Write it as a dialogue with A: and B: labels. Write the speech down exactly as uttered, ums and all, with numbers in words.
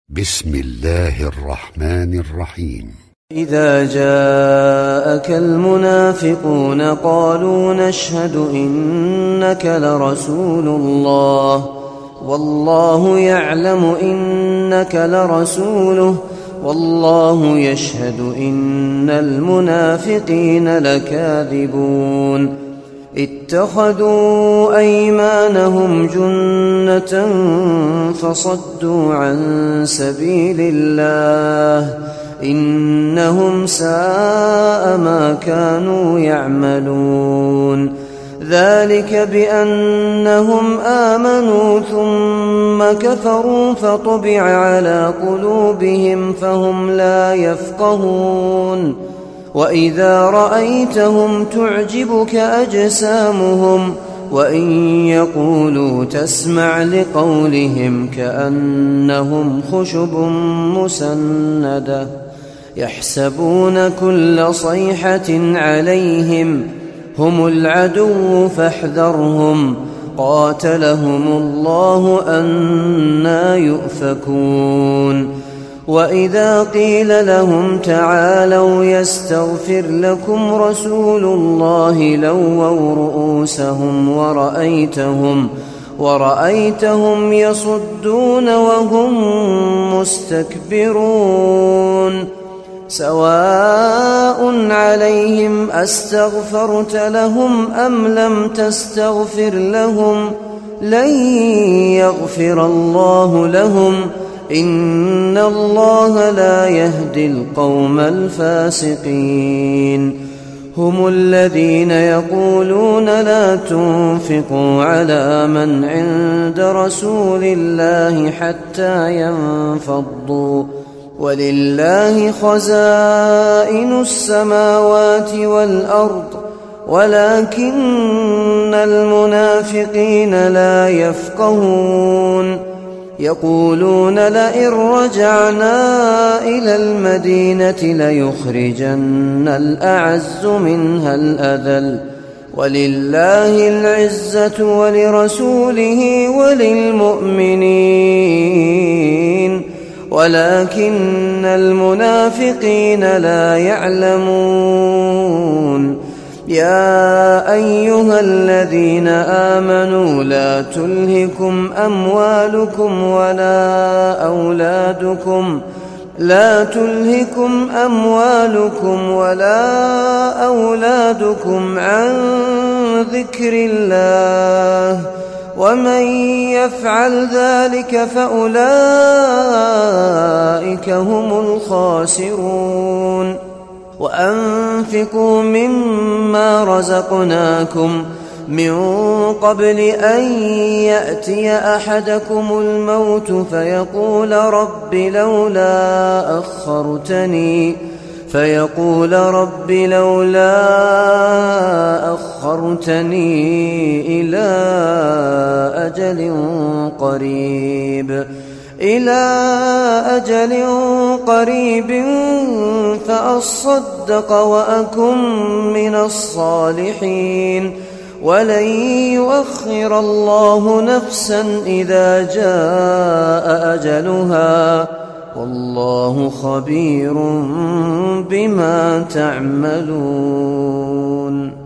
A: بسم الله الرحمن الرحيم.
B: إذا جاءك المنافقون قالوا نشهد إنك لرسول الله والله يعلم إنك لرسوله والله يشهد إن المنافقين لكاذبون. اتخذوا أيمانهم جنة فصدوا عن سبيل الله إنهم ساء ما كانوا يعملون. ذلك بأنهم آمنوا ثم كفروا فطبع على قلوبهم فهم لا يفقهون. وإذا رأيتهم تعجبك أجسامهم وإن يقولوا تسمع لقولهم كأنهم خشب مسندة يحسبون كل صيحة عليهم هم العدو فاحذرهم قاتلهم الله أنى يؤفكون. وإذا قيل لهم تعالوا يستغفر لكم رسول الله لووا رؤوسهم ورأيتهم ورأيتهم يصدون وهم مستكبرون. سواء عليهم أستغفرت لهم أم لم تستغفر لهم لن يغفر الله لهم إن الله لا يهدي القوم الفاسقين. هم الذين يقولون لا تنفقوا على من عند رسول الله حتى ينفضوا ولله خزائن السماوات والأرض ولكن المنافقين لا يفقهون. يقولون لئن رجعنا إلى المدينة ليخرجن الأعز منها الأذل ولله العزة ولرسوله وللمؤمنين ولكن المنافقين لا يعلمون. يا أيها الذين آمنوا لا تلهكم أموالكم ولا أولادكم لا تلهكم أموالكم ولا أولادكم عن ذكر الله ومن يفعل ذلك فأولئك هم الخاسرون. وأنفقوا مما رزقناكم من قبل أن يأتي أحدكم الموت فيقول رب لولا أخرتني فيقول رب لولا أخرتني إلى أجل قريب إلى أجل قريب فأصدق وأكن من الصالحين ولن يؤخر الله نفسا إذا جاء أجلها والله خبير بما تعملون.